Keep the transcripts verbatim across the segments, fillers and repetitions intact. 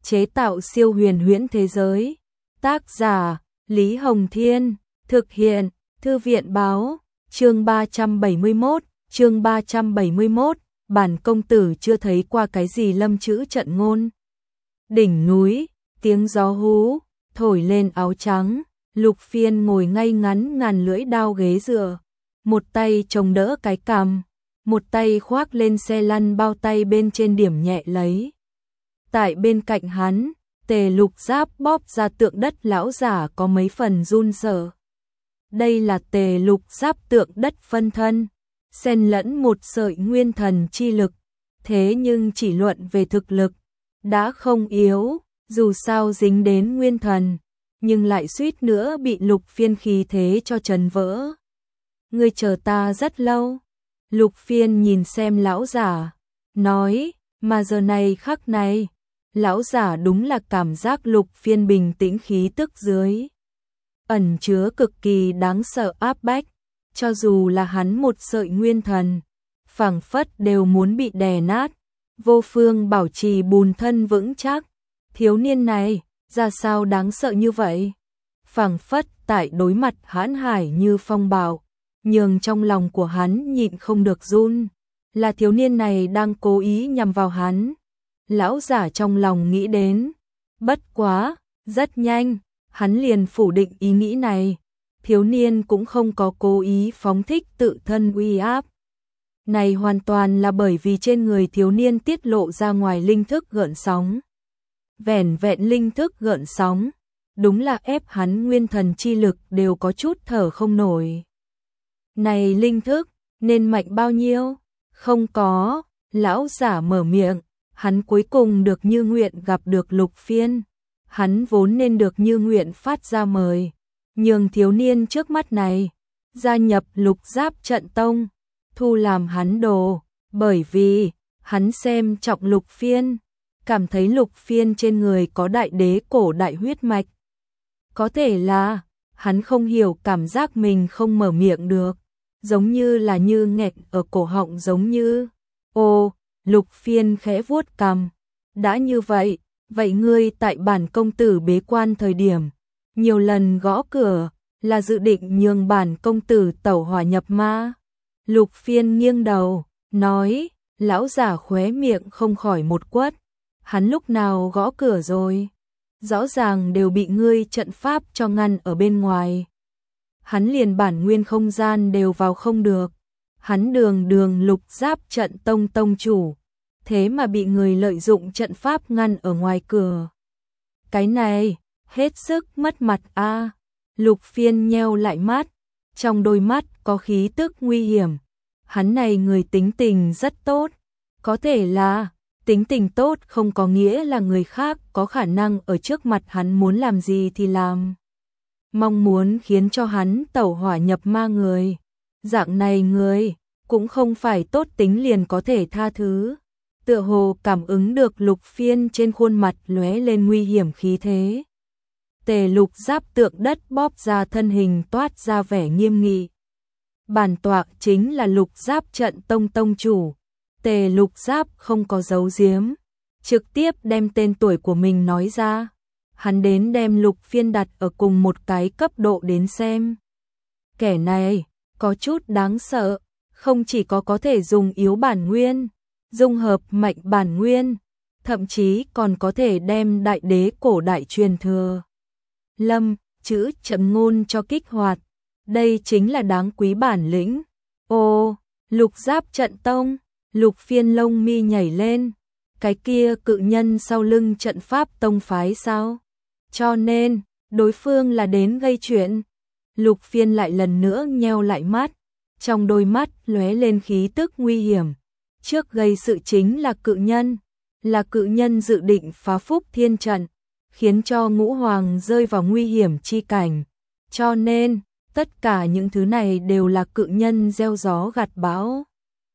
chế tạo siêu huyền huyễn thế giới. Tác giả Lý Hồng Thiên, thực hiện Thư viện Báo. Chương ba trăm bảy mươi mốt, chương ba trăm bảy mươi mốt, bản công tử chưa thấy qua cái gì lâm chữ trận ngôn. Đỉnh núi, tiếng gió hú, thổi lên áo trắng, Lục Phiên ngồi ngay ngắn ngàn lưỡi đao ghế dựa, một tay chống đỡ cái cằm, một tay khoác lên xe lăn bao tay bên trên điểm nhẹ lấy. Tại bên cạnh hắn, Tề Lục Giáp bóp ra tượng đất lão giả có mấy phần run sợ. Đây là Tề Lục Giáp tượng đất phân thân, xen lẫn một sợi nguyên thần chi lực, thế nhưng chỉ luận về thực lực, đã không yếu, dù sao dính đến nguyên thần, nhưng lại suýt nữa bị Lục Phiên khí thế cho trần vỡ. Ngươi chờ ta rất lâu. Lục Phiên nhìn xem lão giả, nói, mà giờ này khắc này, lão giả đúng là cảm giác Lục Phiên bình tĩnh khí tức dưới ẩn chứa cực kỳ đáng sợ áp bách, cho dù là hắn một sợi nguyên thần, phảng phất đều muốn bị đè nát, vô phương bảo trì bùn thân vững chắc. Thiếu niên này, ra sao đáng sợ như vậy? Phảng phất tại đối mặt hãn hải như phong bạo, nhường trong lòng của hắn nhịn không được run, là thiếu niên này đang cố ý nhằm vào hắn. Lão giả trong lòng nghĩ đến, bất quá, rất nhanh, hắn liền phủ định ý nghĩ này, thiếu niên cũng không có cố ý phóng thích tự thân uy áp. Này hoàn toàn là bởi vì trên người thiếu niên tiết lộ ra ngoài linh thức gợn sóng. Vẻn vẹn linh thức gợn sóng, đúng là ép hắn nguyên thần chi lực đều có chút thở không nổi. Này linh thức, nên mạnh bao nhiêu? Không có, lão giả mở miệng, hắn cuối cùng được như nguyện gặp được Lục Phiên. Hắn vốn nên được như nguyện phát ra mời, nhường thiếu niên trước mắt này gia nhập Lục Giáp trận tông, thu làm hắn đồ, bởi vì hắn xem trọng Lục Phiên, cảm thấy Lục Phiên trên người có đại đế cổ đại huyết mạch. Có thể là hắn không hiểu cảm giác mình không mở miệng được, giống như là như nghẹt ở cổ họng giống như. Ô, Lục Phiên khẽ vuốt cằm, đã như vậy, vậy ngươi tại bản công tử bế quan thời điểm, nhiều lần gõ cửa, là dự định nhường bản công tử tẩu hỏa nhập ma? Lục Phiên nghiêng đầu, nói, lão giả khóe miệng không khỏi một quất, hắn lúc nào gõ cửa rồi? Rõ ràng đều bị ngươi trận pháp cho ngăn ở bên ngoài. Hắn liền bản nguyên không gian đều vào không được, hắn đường đường Lục Giáp trận tông tông chủ, thế mà bị người lợi dụng trận pháp ngăn ở ngoài cửa. Cái này, hết sức mất mặt a. À. Lục Phiên nheo lại mắt, trong đôi mắt có khí tức nguy hiểm. Hắn này người tính tình rất tốt, có thể là tính tình tốt không có nghĩa là người khác có khả năng ở trước mặt hắn muốn làm gì thì làm. Mong muốn khiến cho hắn tẩu hỏa nhập ma người, dạng này người cũng không phải tốt tính liền có thể tha thứ. Tựa hồ cảm ứng được Lục Phiên trên khuôn mặt lóe lên nguy hiểm khí thế. Tề Lục Giáp tượng đất bóp ra thân hình toát ra vẻ nghiêm nghị. Bản tọa chính là Lục Giáp trận tông tông chủ. Tề Lục Giáp không có giấu giếm, trực tiếp đem tên tuổi của mình nói ra. Hắn đến đem Lục Phiên đặt ở cùng một cái cấp độ đến xem. Kẻ này có chút đáng sợ, không chỉ có có thể dùng yếu bản nguyên, dung hợp mạnh bản nguyên, thậm chí còn có thể đem đại đế cổ đại truyền thừa lâm chữ trận ngôn cho kích hoạt. Đây chính là đáng quý bản lĩnh. Ô, Lục Giáp trận tông. Lục Phiên lông mi nhảy lên, cái kia cự nhân sau lưng trận pháp tông phái sao? Cho nên, đối phương là đến gây chuyện. Lục Phiên lại lần nữa nheo lại mắt, trong đôi mắt lóe lên khí tức nguy hiểm. Trước gây sự chính là cự nhân, là cự nhân dự định phá Phúc Thiên trận, khiến cho Ngũ Hoàng rơi vào nguy hiểm chi cảnh. Cho nên, tất cả những thứ này đều là cự nhân gieo gió gặt bão.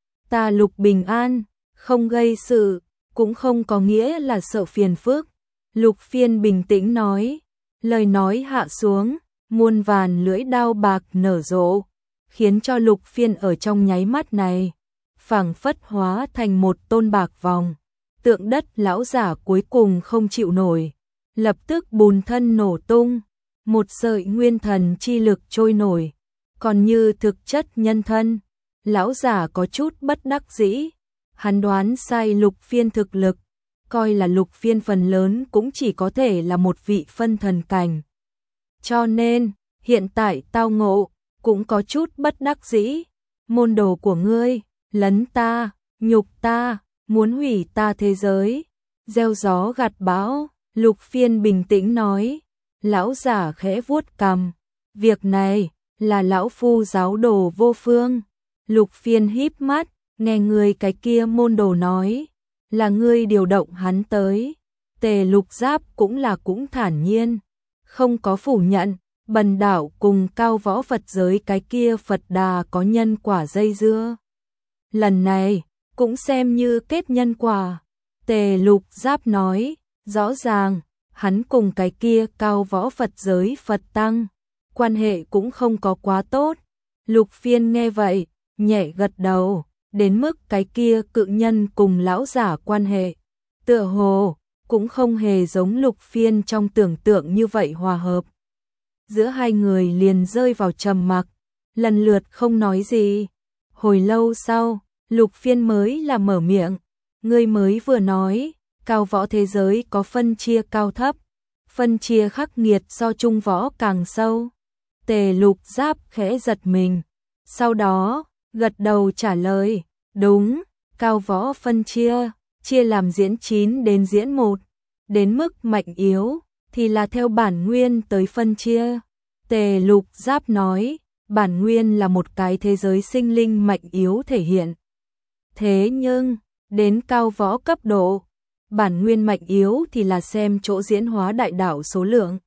Ta Lục bình an, không gây sự, cũng không có nghĩa là sợ phiền phức. Lục Phiên bình tĩnh nói, lời nói hạ xuống, muôn vàn lưỡi đao bạc nở rộ, khiến cho Lục Phiên ở trong nháy mắt này phảng phất hóa thành một tôn bạc vòng, tượng đất lão giả cuối cùng không chịu nổi, lập tức bùn thân nổ tung, một sợi nguyên thần chi lực trôi nổi, còn như thực chất nhân thân. Lão giả có chút bất đắc dĩ, hắn đoán sai Lục Phiên thực lực, coi là Lục Phiên phần lớn cũng chỉ có thể là một vị phân thần cảnh. Cho nên, hiện tại tao ngộ, cũng có chút bất đắc dĩ, môn đồ của ngươi, lấn ta, nhục ta, muốn hủy ta thế giới, gieo gió gặt bão. Lục Phiên bình tĩnh nói, lão giả khẽ vuốt cằm, việc này là lão phu giáo đồ vô phương. Lục Phiên híp mắt, nghe người cái kia môn đồ nói, là ngươi điều động hắn tới. Tề Lục Giáp cũng là cũng thản nhiên, không có phủ nhận, Bần đạo cùng cao võ Phật giới cái kia Phật Đà có nhân quả dây dưa. Lần này, cũng xem như kết nhân quả. Tề Lục Giáp nói, rõ ràng, hắn cùng cái kia cao võ Phật giới Phật Tăng, quan hệ cũng không có quá tốt. Lục Phiên nghe vậy, nhẹ gật đầu, đến mức cái kia cự nhân cùng lão giả quan hệ, tựa hồ, cũng không hề giống Lục Phiên trong tưởng tượng như vậy hòa hợp. Giữa hai người liền rơi vào trầm mặc, lần lượt không nói gì. Hồi lâu sau, Lục Phiên mới là mở miệng, ngươi mới vừa nói, cao võ thế giới có phân chia cao thấp, phân chia khắc nghiệt so trung võ càng sâu. Tề Lục Giáp khẽ giật mình, sau đó, gật đầu trả lời, đúng, cao võ phân chia, chia làm diễn chín đến diễn một, đến mức mạnh yếu, thì là theo bản nguyên tới phân chia. Tề Lục Giáp nói, bản nguyên là một cái thế giới sinh linh mạnh yếu thể hiện. Thế nhưng, đến cao võ cấp độ, bản nguyên mạnh yếu thì là xem chỗ diễn hóa đại đạo số lượng.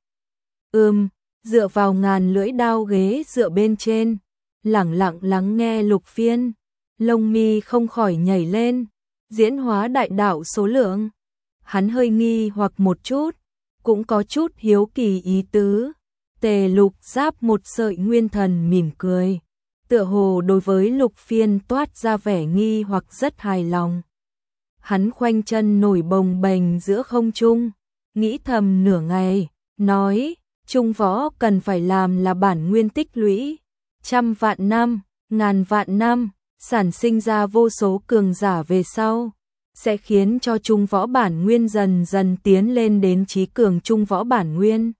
Ừm, dựa vào ngàn lưỡi đao ghế dựa bên trên, lẳng lặng lắng nghe Lục Phiên, lông mi không khỏi nhảy lên, diễn hóa đại đạo số lượng. Hắn hơi nghi hoặc một chút, cũng có chút hiếu kỳ ý tứ. Tề Lục Giáp một sợi nguyên thần mỉm cười, tựa hồ đối với Lục Phiên toát ra vẻ nghi hoặc rất hài lòng. Hắn khoanh chân nổi bồng bềnh giữa không trung, nghĩ thầm nửa ngày, nói, trung võ cần phải làm là bản nguyên tích lũy, trăm vạn năm, ngàn vạn năm, sản sinh ra vô số cường giả về sau, sẽ khiến cho trung võ bản nguyên dần dần tiến lên đến trí cường trung võ bản nguyên.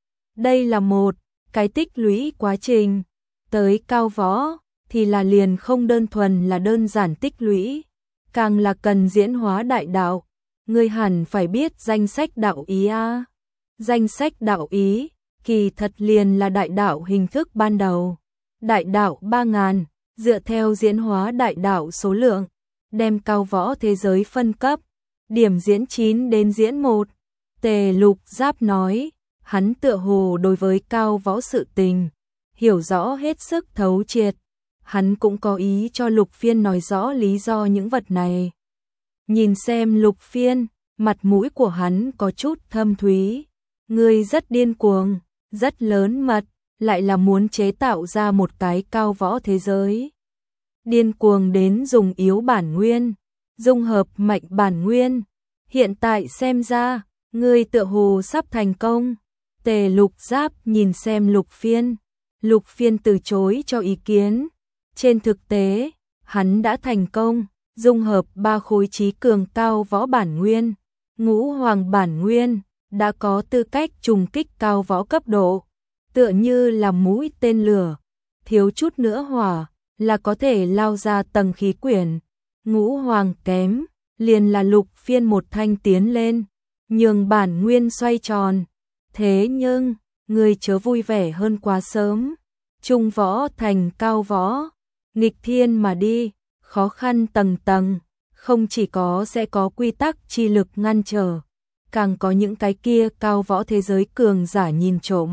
Đây là một cái tích lũy quá trình, tới cao võ thì là liền không đơn thuần là đơn giản tích lũy, càng là cần diễn hóa đại đạo. Ngươi hẳn phải biết danh sách đạo ý a. Danh sách đạo ý, kỳ thật liền là đại đạo hình thức ban đầu. Đại đạo ba ngàn, dựa theo diễn hóa đại đạo số lượng, đem cao võ thế giới phân cấp, điểm diễn chín đến diễn một. Tề Lục Giáp nói, hắn tựa hồ đối với cao võ sự tình, hiểu rõ hết sức thấu triệt. Hắn cũng có ý cho Lục Phiên nói rõ lý do những vật này. Nhìn xem Lục Phiên, mặt mũi của hắn có chút thâm thúy. Ngươi rất điên cuồng, rất lớn mật, lại là muốn chế tạo ra một cái cao võ thế giới. Điên cuồng đến dùng yếu bản nguyên, dung hợp mạnh bản nguyên. Hiện tại xem ra, ngươi tựa hồ sắp thành công. Tề Lục Giáp nhìn xem Lục Phiên. Lục Phiên từ chối cho ý kiến. Trên thực tế, hắn đã thành công, dung hợp ba khối trí cường cao võ bản nguyên, ngũ hoàng bản nguyên, đã có tư cách trùng kích cao võ cấp độ, tựa như là mũi tên lửa, thiếu chút nữa hỏa, là có thể lao ra tầng khí quyển. Ngũ hoàng kém, liền là Lục Phiên một thanh tiến lên, nhường bản nguyên xoay tròn. Thế nhưng, người chớ vui vẻ hơn quá sớm, trung võ thành cao võ, nghịch thiên mà đi, khó khăn tầng tầng, không chỉ có sẽ có quy tắc chi lực ngăn trở, càng có những cái kia cao võ thế giới cường giả nhìn trộm.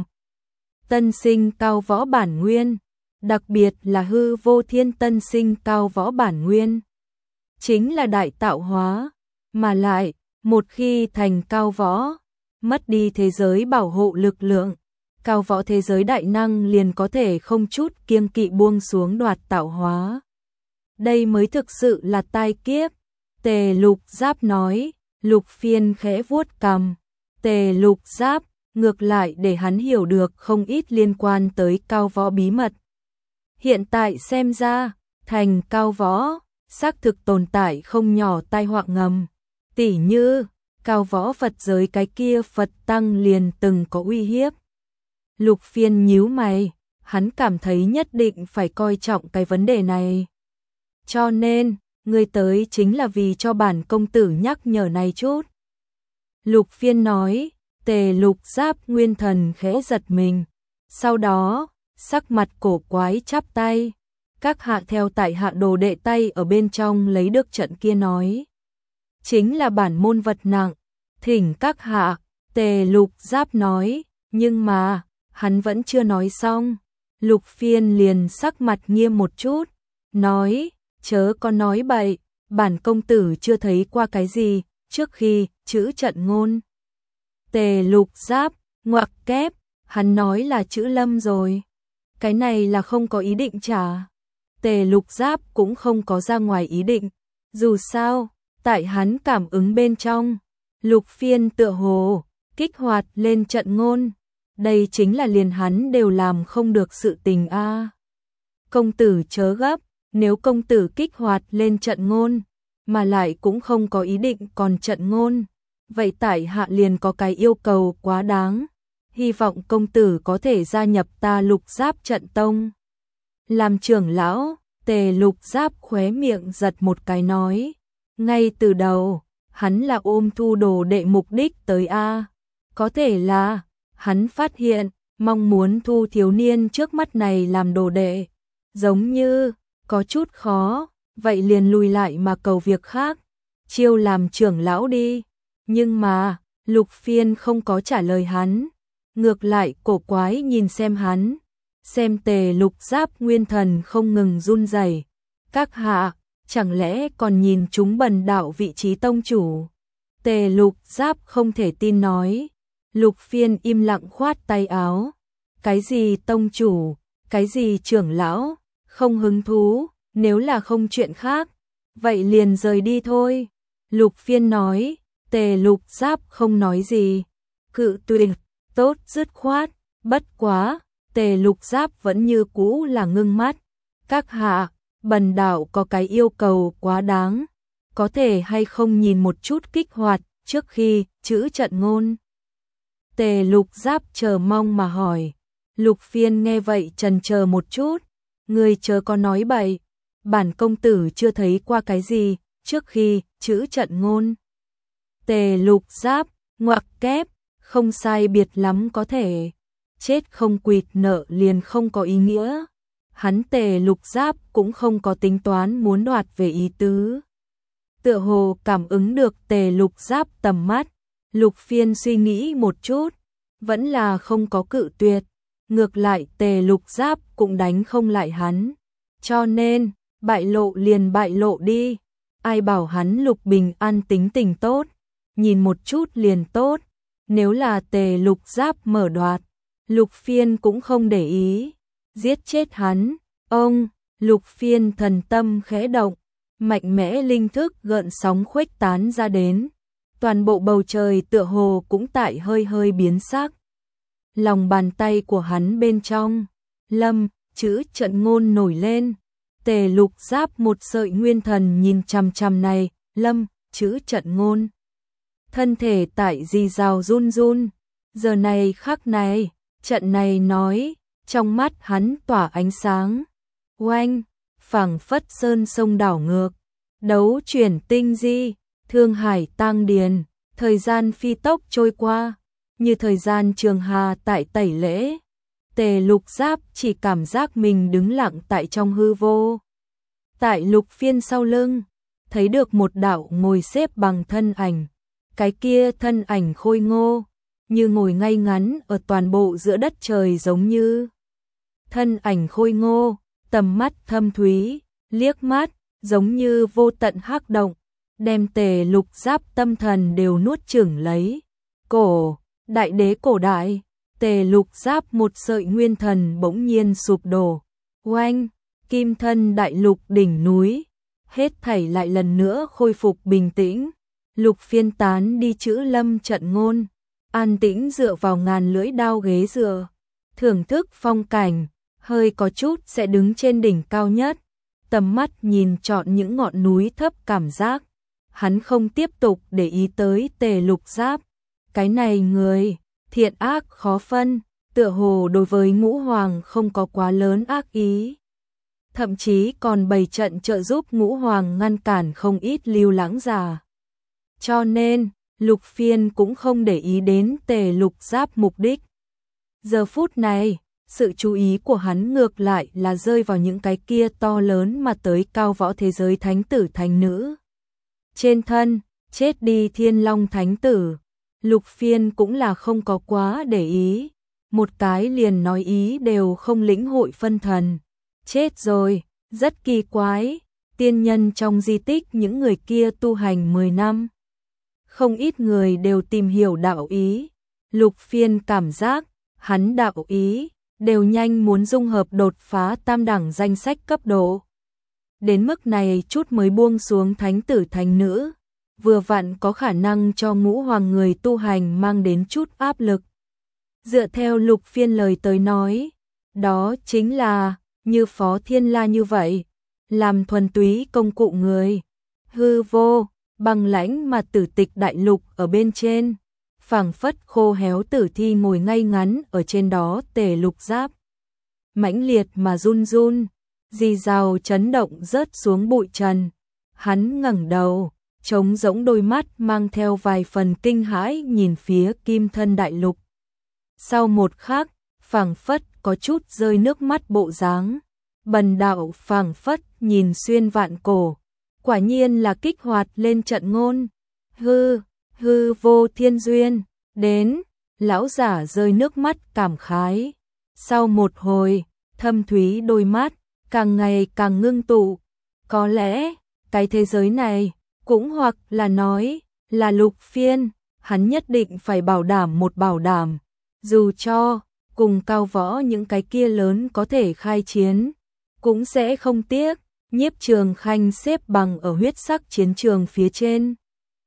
Tân sinh cao võ bản nguyên, đặc biệt là hư vô thiên tân sinh cao võ bản nguyên, chính là đại tạo hóa, mà lại, một khi thành cao võ, mất đi thế giới bảo hộ lực lượng, cao võ thế giới đại năng liền có thể không chút kiêng kỵ buông xuống đoạt tạo hóa. Đây mới thực sự là tai kiếp. Tề Lục Giáp nói. Lục Phiên khẽ vuốt cằm. Tề Lục Giáp ngược lại để hắn hiểu được không ít liên quan tới cao võ bí mật. Hiện tại xem ra, thành cao võ, xác thực tồn tại không nhỏ tai họa ngầm. Tỉ như, cao võ Phật giới cái kia Phật Tăng liền từng có uy hiếp. Lục Phiên nhíu mày, hắn cảm thấy nhất định phải coi trọng cái vấn đề này. Cho nên, người tới chính là vì cho bản công tử nhắc nhở này chút. Lục Phiên nói. Tề Lục Giáp nguyên thần khẽ giật mình. Sau đó, sắc mặt cổ quái chắp tay. Các hạ theo tại hạ đồ đệ tay ở bên trong lấy được trận kia nói. Chính là bản môn vật nặng. Thỉnh các hạ, Tề Lục Giáp nói. Nhưng mà, hắn vẫn chưa nói xong. Lục Phiên liền sắc mặt nghiêm một chút. Nói, chớ có nói bậy. Bản công tử chưa thấy qua cái gì. Trước khi, chữ trận ngôn. Tề Lục Giáp, ngoặc kép, hắn nói là chữ Lâm rồi. Cái này là không có ý định trả. Tề Lục Giáp cũng không có ra ngoài ý định. Dù sao, tại hắn cảm ứng bên trong. Lục Phiên tựa hồ, kích hoạt lên trận ngôn. Đây chính là liền hắn đều làm không được sự tình a. À. Công tử chớ gấp, nếu công tử kích hoạt lên trận ngôn, mà lại cũng không có ý định còn trận ngôn. Vậy tại hạ liền có cái yêu cầu quá đáng. Hy vọng công tử có thể gia nhập ta Lục Giáp trận tông. Làm trưởng lão, Tề Lục Giáp khóe miệng giật một cái nói. Ngay từ đầu, hắn là ôm thu đồ đệ mục đích tới A. Có thể là, hắn phát hiện, mong muốn thu thiếu niên trước mắt này làm đồ đệ. Giống như, có chút khó, vậy liền lùi lại mà cầu việc khác. Chiêu làm trưởng lão đi. Nhưng mà, Lục Phiên không có trả lời hắn. Ngược lại cổ quái nhìn xem hắn. Xem Tề Lục Giáp nguyên thần không ngừng run rẩy. Các hạ, chẳng lẽ còn nhìn chúng bần đạo vị trí tông chủ? Tề Lục Giáp không thể tin nói. Lục Phiên im lặng khoát tay áo. Cái gì tông chủ, cái gì trưởng lão, không hứng thú, nếu là không chuyện khác, vậy liền rời đi thôi. Lục Phiên nói. Tề Lục Giáp không nói gì. Cự tuyệt, tốt dứt khoát, bất quá, Tề Lục Giáp vẫn như cũ là ngưng mắt. Các hạ, bần đạo có cái yêu cầu quá đáng. Có thể hay không nhìn một chút kích hoạt trước khi chữ trận ngôn? Tề Lục Giáp chờ mong mà hỏi. Lục Phiên nghe vậy chần chờ một chút. Người chớ có nói bậy. Bản công tử chưa thấy qua cái gì trước khi chữ trận ngôn. Tề Lục Giáp, ngoặc kép, không sai biệt lắm có thể. Chết không quỵt nợ liền không có ý nghĩa. Hắn Tề Lục Giáp cũng không có tính toán muốn đoạt về ý tứ. Tựa hồ cảm ứng được Tề Lục Giáp tầm mắt. Lục Phiên suy nghĩ một chút, vẫn là không có cự tuyệt. Ngược lại Tề Lục Giáp cũng đánh không lại hắn. Cho nên, bại lộ liền bại lộ đi. Ai bảo hắn Lục Bình An tính tình tốt. Nhìn một chút liền tốt. Nếu là Tề Lục Giáp mở đoạt, Lục Phiên cũng không để ý. Giết chết hắn. Ông, Lục Phiên thần tâm khẽ động. Mạnh mẽ linh thức gợn sóng khuếch tán ra đến. Toàn bộ bầu trời tựa hồ cũng tại hơi hơi biến sắc. Lòng bàn tay của hắn bên trong. Lâm, chữ trận ngôn nổi lên. Tề Lục Giáp một sợi nguyên thần nhìn chằm chằm này. Lâm, chữ trận ngôn. Thân thể tại rì rào run run. Giờ này khắc này, trận này nói, trong mắt hắn tỏa ánh sáng. Oanh, phảng phất sơn sông đảo ngược. Đấu chuyển tinh di, thương hải tang điền. Thời gian phi tốc trôi qua, như thời gian trường hà tại tẩy lễ. Tề Lục Giáp chỉ cảm giác mình đứng lặng tại trong hư vô. Tại Lục Phiên sau lưng, thấy được một đạo ngồi xếp bằng thân ảnh. Cái kia thân ảnh khôi ngô, như ngồi ngay ngắn ở toàn bộ giữa đất trời giống như. Thân ảnh khôi ngô, tầm mắt thâm thúy, liếc mắt, giống như vô tận hắc động, đem Tề Lục Giáp tâm thần đều nuốt chửng lấy. Cổ, đại đế cổ đại, Tề Lục Giáp một sợi nguyên thần bỗng nhiên sụp đổ. Oanh, kim thân đại lục đỉnh núi, hết thảy lại lần nữa khôi phục bình tĩnh. Lục Phiên tán đi chữ lâm trận ngôn, an tĩnh dựa vào ngàn lưỡi đao ghế dựa, thưởng thức phong cảnh, hơi có chút sẽ đứng trên đỉnh cao nhất, tầm mắt nhìn trọn những ngọn núi thấp cảm giác. Hắn không tiếp tục để ý tới Tề Lục Giáp, cái này người, thiện ác khó phân, tựa hồ đối với Ngũ Hoàng không có quá lớn ác ý. Thậm chí còn bày trận trợ giúp Ngũ Hoàng ngăn cản không ít lưu lãng giả. Cho nên, Lục Phiên cũng không để ý đến Tề Lục Giáp mục đích. Giờ phút này, sự chú ý của hắn ngược lại là rơi vào những cái kia to lớn mà tới cao võ thế giới thánh tử thánh nữ. Trên thân, chết đi Thiên Long thánh tử, Lục Phiên cũng là không có quá để ý, một cái liền nói ý đều không lĩnh hội phân thần. Chết rồi, rất kỳ quái, tiên nhân trong di tích những người kia tu hành mười năm. Không ít người đều tìm hiểu đạo ý, Lục Phiên cảm giác, hắn đạo ý, đều nhanh muốn dung hợp đột phá tam đẳng danh sách cấp độ. Đến mức này chút mới buông xuống thánh tử thánh nữ, vừa vặn có khả năng cho Ngũ Hoàng người tu hành mang đến chút áp lực. Dựa theo Lục Phiên lời tới nói, đó chính là, như Phó Thiên La như vậy, làm thuần túy công cụ người, hư vô, băng lãnh mà tử tịch đại lục ở bên trên, phảng phất khô héo tử thi ngồi ngay ngắn ở trên đó. Tề Lục Giáp mãnh liệt mà run run, rì rào chấn động rớt xuống bụi trần. Hắn ngẩng đầu, trống rỗng đôi mắt mang theo vài phần kinh hãi nhìn phía kim thân đại lục. Sau một khắc, phảng phất có chút rơi nước mắt bộ dáng, bần đạo phảng phất nhìn xuyên vạn cổ, quả nhiên là kích hoạt lên trận ngôn. Hư, hư vô thiên duyên, đến, lão giả rơi nước mắt cảm khái. Sau một hồi, thâm thúy đôi mắt, càng ngày càng ngưng tụ. Có lẽ, cái thế giới này, cũng hoặc là nói, là Lục Phiên, hắn nhất định phải bảo đảm một bảo đảm. Dù cho, cùng cao võ những cái kia lớn có thể khai chiến, cũng sẽ không tiếc. Nhiếp Trường Khanh xếp bằng ở huyết sắc chiến trường phía trên.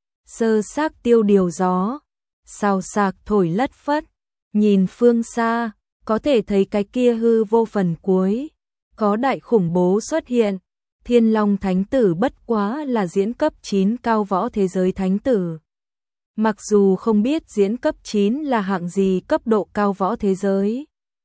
Sơ xác tiêu điều gió, xào xạc thổi lất phất, nhìn phương xa, có thể thấy cái kia hư vô phần cuối, có đại khủng bố xuất hiện. Thiên Long thánh tử bất quá là diễn cấp chín cao võ thế giới thánh tử. Mặc dù không biết diễn cấp chín là hạng gì cấp độ cao võ thế giới,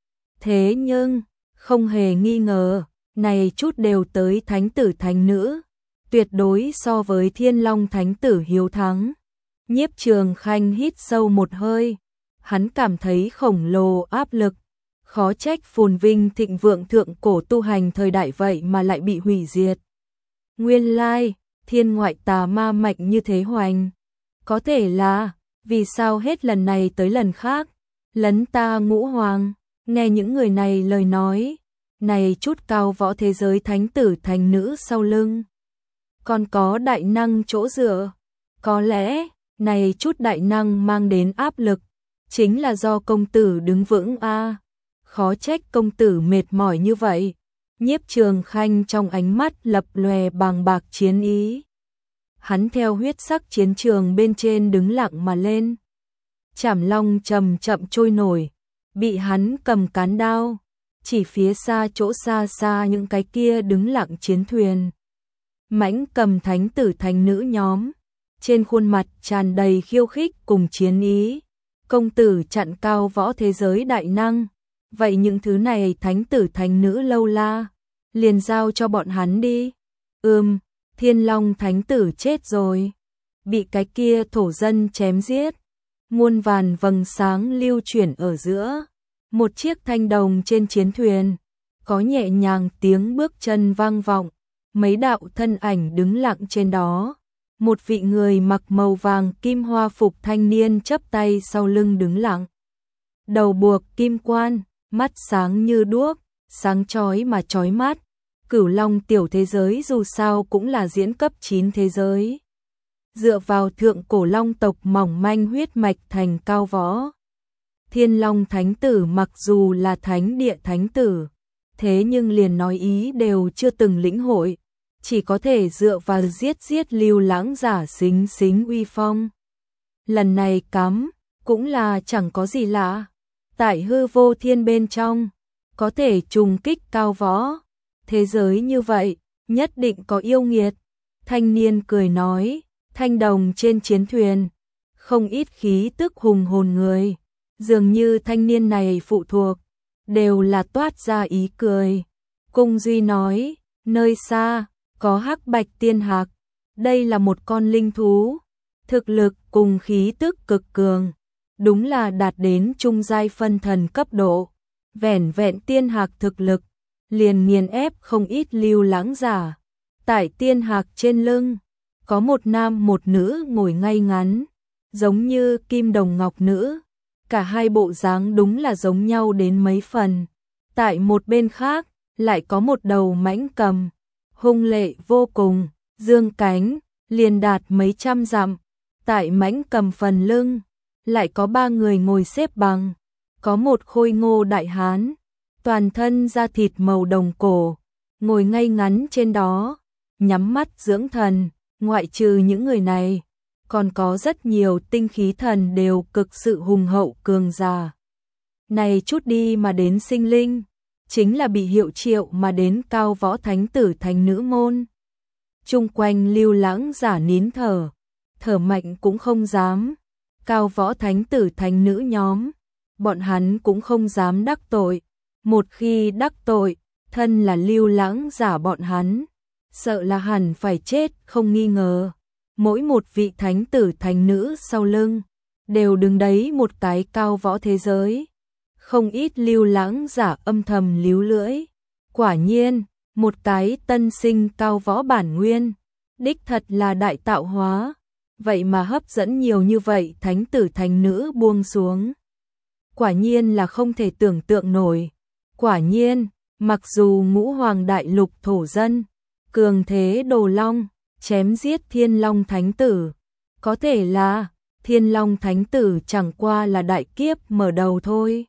thế nhưng, không hề nghi ngờ, này chút đều tới thánh tử thánh nữ, tuyệt đối so với Thiên Long thánh tử hiếu thắng. Nhiếp Trường Khanh hít sâu một hơi, hắn cảm thấy khổng lồ áp lực, khó trách phồn vinh thịnh vượng thượng cổ tu hành thời đại vậy mà lại bị hủy diệt. Nguyên lai, thiên ngoại tà ma mạnh như thế hoành, có thể là, vì sao hết lần này tới lần khác, lấn ta Ngũ Hoàng. Nghe những người này lời nói, này chút cao võ thế giới thánh tử thánh nữ sau lưng, còn có đại năng chỗ dựa, có lẽ, này chút đại năng mang đến áp lực, chính là do công tử đứng vững a. À, khó trách công tử mệt mỏi như vậy. Nhiếp Trường Khanh trong ánh mắt lập lòe bàng bạc chiến ý. Hắn theo huyết sắc chiến trường bên trên đứng lặng mà lên. Trảm long chậm chậm trôi nổi, bị hắn cầm cán đao, chỉ phía xa chỗ xa xa những cái kia đứng lặng chiến thuyền. Mãnh cầm thánh tử thánh nữ nhóm, trên khuôn mặt tràn đầy khiêu khích cùng chiến ý. Công tử chặn cao võ thế giới đại năng, vậy những thứ này thánh tử thánh nữ lâu la, liền giao cho bọn hắn đi. Ừm, Thiên Long thánh tử chết rồi, bị cái kia thổ dân chém giết. Muôn vàn vầng sáng lưu chuyển ở giữa, một chiếc thanh đồng trên chiến thuyền, có nhẹ nhàng tiếng bước chân vang vọng, mấy đạo thân ảnh đứng lặng trên đó. Một vị người mặc màu vàng kim hoa phục thanh niên chắp tay sau lưng đứng lặng. Đầu buộc kim quan, mắt sáng như đuốc, sáng chói mà chói mắt. Cửu Long tiểu thế giới dù sao cũng là diễn cấp chín thế giới. Dựa vào thượng cổ long tộc mỏng manh huyết mạch thành cao võ. Thiên Long thánh tử mặc dù là thánh địa thánh tử, thế nhưng liền nói ý đều chưa từng lĩnh hội. chỉ có thể dựa vào giết giết lưu lãng giả xính xính uy phong. Lần này cắm, cũng là chẳng có gì lạ. Tại hư vô thiên bên trong, có thể trùng kích cao võ. Thế giới như vậy, nhất định có yêu nghiệt. Thanh niên cười nói, thanh đồng trên chiến thuyền, không ít khí tức hùng hồn người. Dường như thanh niên này phụ thuộc, đều là toát ra ý cười. Cung Duy nói, nơi xa, có hắc bạch tiên hạc. Đây là một con linh thú, thực lực cùng khí tức cực cường. Đúng là đạt đến trung giai phân thần cấp độ. Vẻn vẹn tiên hạc thực lực, liền nghiền ép không ít lưu lãng giả. Tại tiên hạc trên lưng, có một nam một nữ ngồi ngay ngắn, giống như kim đồng ngọc nữ. Cả hai bộ dáng đúng là giống nhau đến mấy phần. Tại một bên khác, lại có một đầu mãnh cầm, hung lệ vô cùng, dương cánh, liền đạt mấy trăm dặm. Tại mãnh cầm phần lưng, lại có ba người ngồi xếp bằng. Có một khôi ngô đại hán, toàn thân da thịt màu đồng cổ, ngồi ngay ngắn trên đó, nhắm mắt dưỡng thần. Ngoại trừ những người này, còn có rất nhiều tinh khí thần đều cực sự hùng hậu cường giả. Này chút đi mà đến sinh linh, chính là bị hiệu triệu mà đến cao võ thánh tử thánh nữ môn. Chung quanh lưu lãng giả nín thở, thở mạnh cũng không dám. Cao võ thánh tử thánh nữ nhóm, bọn hắn cũng không dám đắc tội. Một khi đắc tội, thân là lưu lãng giả bọn hắn, sợ là hẳn phải chết không nghi ngờ. Mỗi một vị thánh tử thánh nữ sau lưng, đều đứng đấy một cái cao võ thế giới. Không ít lưu lãng giả âm thầm líu lưỡi. Quả nhiên, một cái tân sinh cao võ bản nguyên, đích thật là đại tạo hóa. Vậy mà hấp dẫn nhiều như vậy thánh tử thánh nữ buông xuống. Quả nhiên là không thể tưởng tượng nổi. Quả nhiên, mặc dù ngũ hoàng đại lục thổ dân, cường thế đồ long, chém giết thiên long thánh tử. Có thể là, thiên long thánh tử chẳng qua là đại kiếp mở đầu thôi.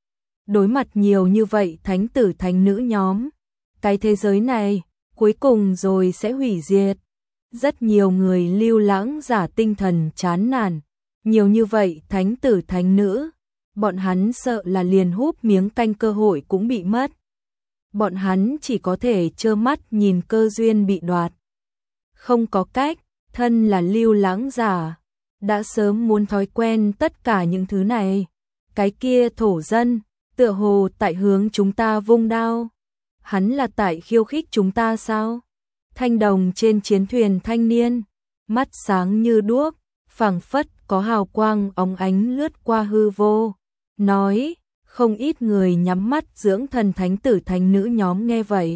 Đối mặt nhiều như vậy thánh tử thánh nữ nhóm, cái thế giới này, cuối cùng rồi sẽ hủy diệt. Rất nhiều người lưu lãng giả tinh thần chán nản. Nhiều như vậy thánh tử thánh nữ, bọn hắn sợ là liền húp miếng canh cơ hội cũng bị mất. Bọn hắn chỉ có thể trơ mắt nhìn cơ duyên bị đoạt. Không có cách, thân là lưu lãng giả, đã sớm muốn thói quen tất cả những thứ này. Cái kia thổ dân, tựa hồ tại hướng chúng ta vung đao. Hắn là tại khiêu khích chúng ta sao? Thanh đồng trên chiến thuyền thanh niên, mắt sáng như đuốc, phảng phất có hào quang óng ánh lướt qua hư vô. Nói, không ít người nhắm mắt dưỡng thần thánh tử thánh nữ nhóm nghe vậy.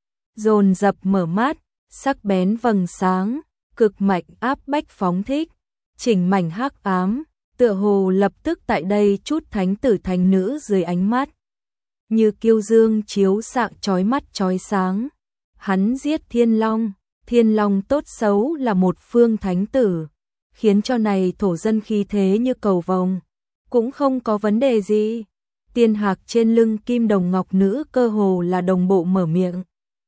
Dồn dập mở mắt, sắc bén vầng sáng, cực mạnh áp bách phóng thích, chỉnh mảnh hắc ám, tựa hồ lập tức tại đây chút thánh tử thánh nữ dưới ánh mắt. Như kiêu dương chiếu xạ chói mắt chói sáng. Hắn giết thiên long, thiên long tốt xấu là một phương thánh tử, khiến cho này thổ dân khí thế như cầu vồng, cũng không có vấn đề gì. Tiên hạc trên lưng kim đồng ngọc nữ cơ hồ là đồng bộ mở miệng.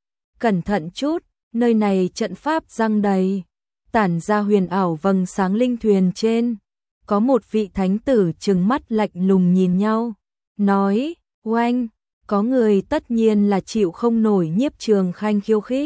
Cẩn thận chút, nơi này trận pháp răng đầy, tản ra huyền ảo vầng sáng linh thuyền trên. Có một vị thánh tử trừng mắt lạnh lùng nhìn nhau, nói, oanh, có người tất nhiên là chịu không nổi Nhiếp Trường Khanh khiêu khích.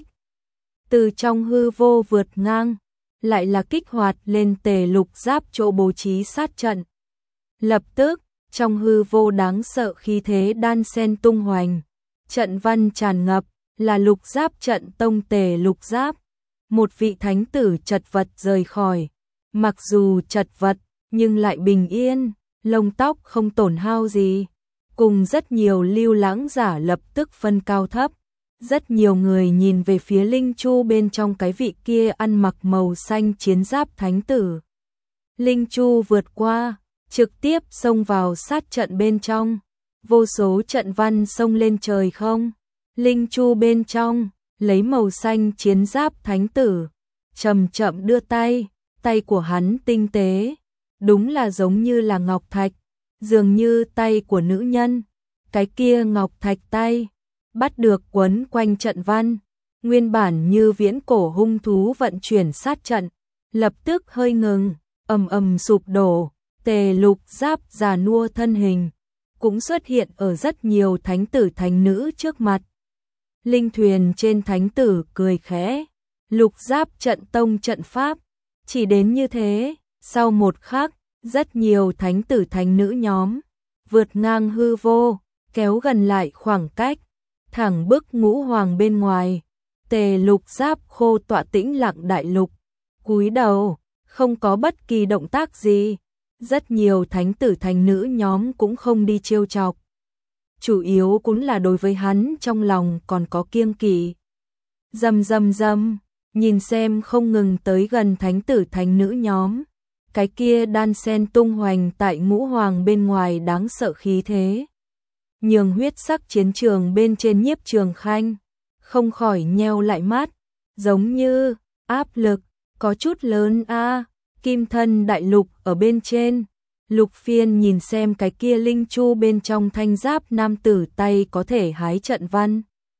Từ trong hư vô vượt ngang, lại là kích hoạt lên tề lục giáp chỗ bố trí sát trận. Lập tức, trong hư vô đáng sợ khí thế đan sen tung hoành, trận văn tràn ngập, là lục giáp trận tông tề lục giáp. Một vị thánh tử chật vật rời khỏi, mặc dù chật vật, nhưng lại bình yên, lông tóc không tổn hao gì. Cùng rất nhiều lưu lãng giả lập tức phân cao thấp. Rất nhiều người nhìn về phía Linh Chu bên trong cái vị kia ăn mặc màu xanh chiến giáp thánh tử. Linh Chu vượt qua, trực tiếp xông vào sát trận bên trong. Vô số trận văn xông lên trời không. Linh Chu bên trong, lấy màu xanh chiến giáp thánh tử, chậm chậm đưa tay, tay của hắn tinh tế, đúng là giống như là ngọc thạch, dường như tay của nữ nhân. Cái kia ngọc thạch tay, bắt được quấn quanh trận văn, Nguyên bản như viễn cổ hung thú vận chuyển sát trận, lập tức hơi ngừng, ầm ầm sụp đổ, Tề Lục Giáp già nua thân hình, cũng xuất hiện ở rất nhiều thánh tử thánh nữ trước mặt. Linh thuyền trên thánh tử cười khẽ, Lục Giáp trận tông trận pháp, chỉ đến như thế, sau một khắc, rất nhiều thánh tử thánh nữ nhóm, vượt ngang hư vô, kéo gần lại khoảng cách, thẳng bức ngũ hoàng bên ngoài. Tề Lục Giáp khô tọa tĩnh lặng đại lục, cúi đầu, không có bất kỳ động tác gì. Rất nhiều thánh tử thánh nữ nhóm cũng không đi trêu chọc. Chủ yếu cũng là đối với hắn trong lòng còn có kiêng kỵ. Rầm rầm rầm, nhìn xem không ngừng tới gần thánh tử thánh nữ nhóm. Cái kia đan sen tung hoành tại ngũ hoàng bên ngoài đáng sợ khí thế. Nhường huyết sắc chiến trường bên trên Nhiếp Trường Khanh không khỏi nheo lại mắt, giống như áp lực có chút lớn a. Kim thân đại lục ở bên trên, Lục Phiên nhìn xem cái kia linh chu bên trong thanh giáp nam tử tay có thể hái trận văn,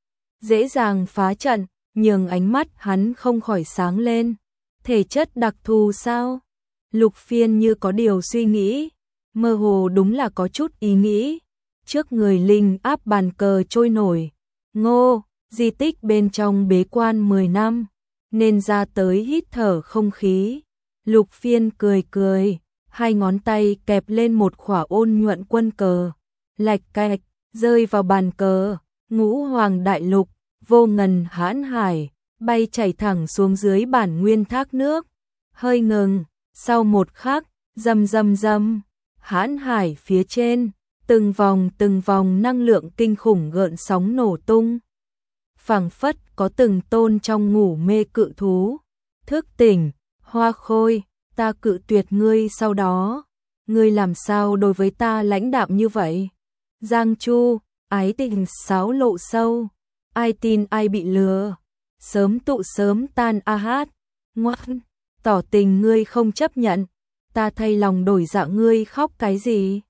dễ dàng phá trận, nhường ánh mắt hắn không khỏi sáng lên. Thể chất đặc thù sao? Lục Phiên như có điều suy nghĩ, mơ hồ đúng là có chút ý nghĩ. Trước người linh áp bàn cờ trôi nổi, ngô, di tích bên trong bế quan mười năm, nên ra tới hít thở không khí. Lục Phiên cười cười, hai ngón tay kẹp lên một khỏa ôn nhuận quân cờ, lạch cạch, rơi vào bàn cờ, ngũ hoàng đại lục, vô ngần hãn hải, bay chảy thẳng xuống dưới bản nguyên thác nước. Hơi ngừng, sau một khắc, rầm rầm rầm, hãn hải phía trên, từng vòng từng vòng năng lượng kinh khủng gợn sóng nổ tung. Phảng phất có từng tôn trong ngủ mê cự thú, thức tỉnh. Hoa Khôi, ta cự tuyệt ngươi sau đó, ngươi làm sao đối với ta lãnh đạm như vậy? Giang Chu, ái tình sáo lộ sâu, ai tin ai bị lừa, sớm tụ sớm tan a hát, ngoan, tỏ tình ngươi không chấp nhận, ta thay lòng đổi dạ ngươi khóc cái gì?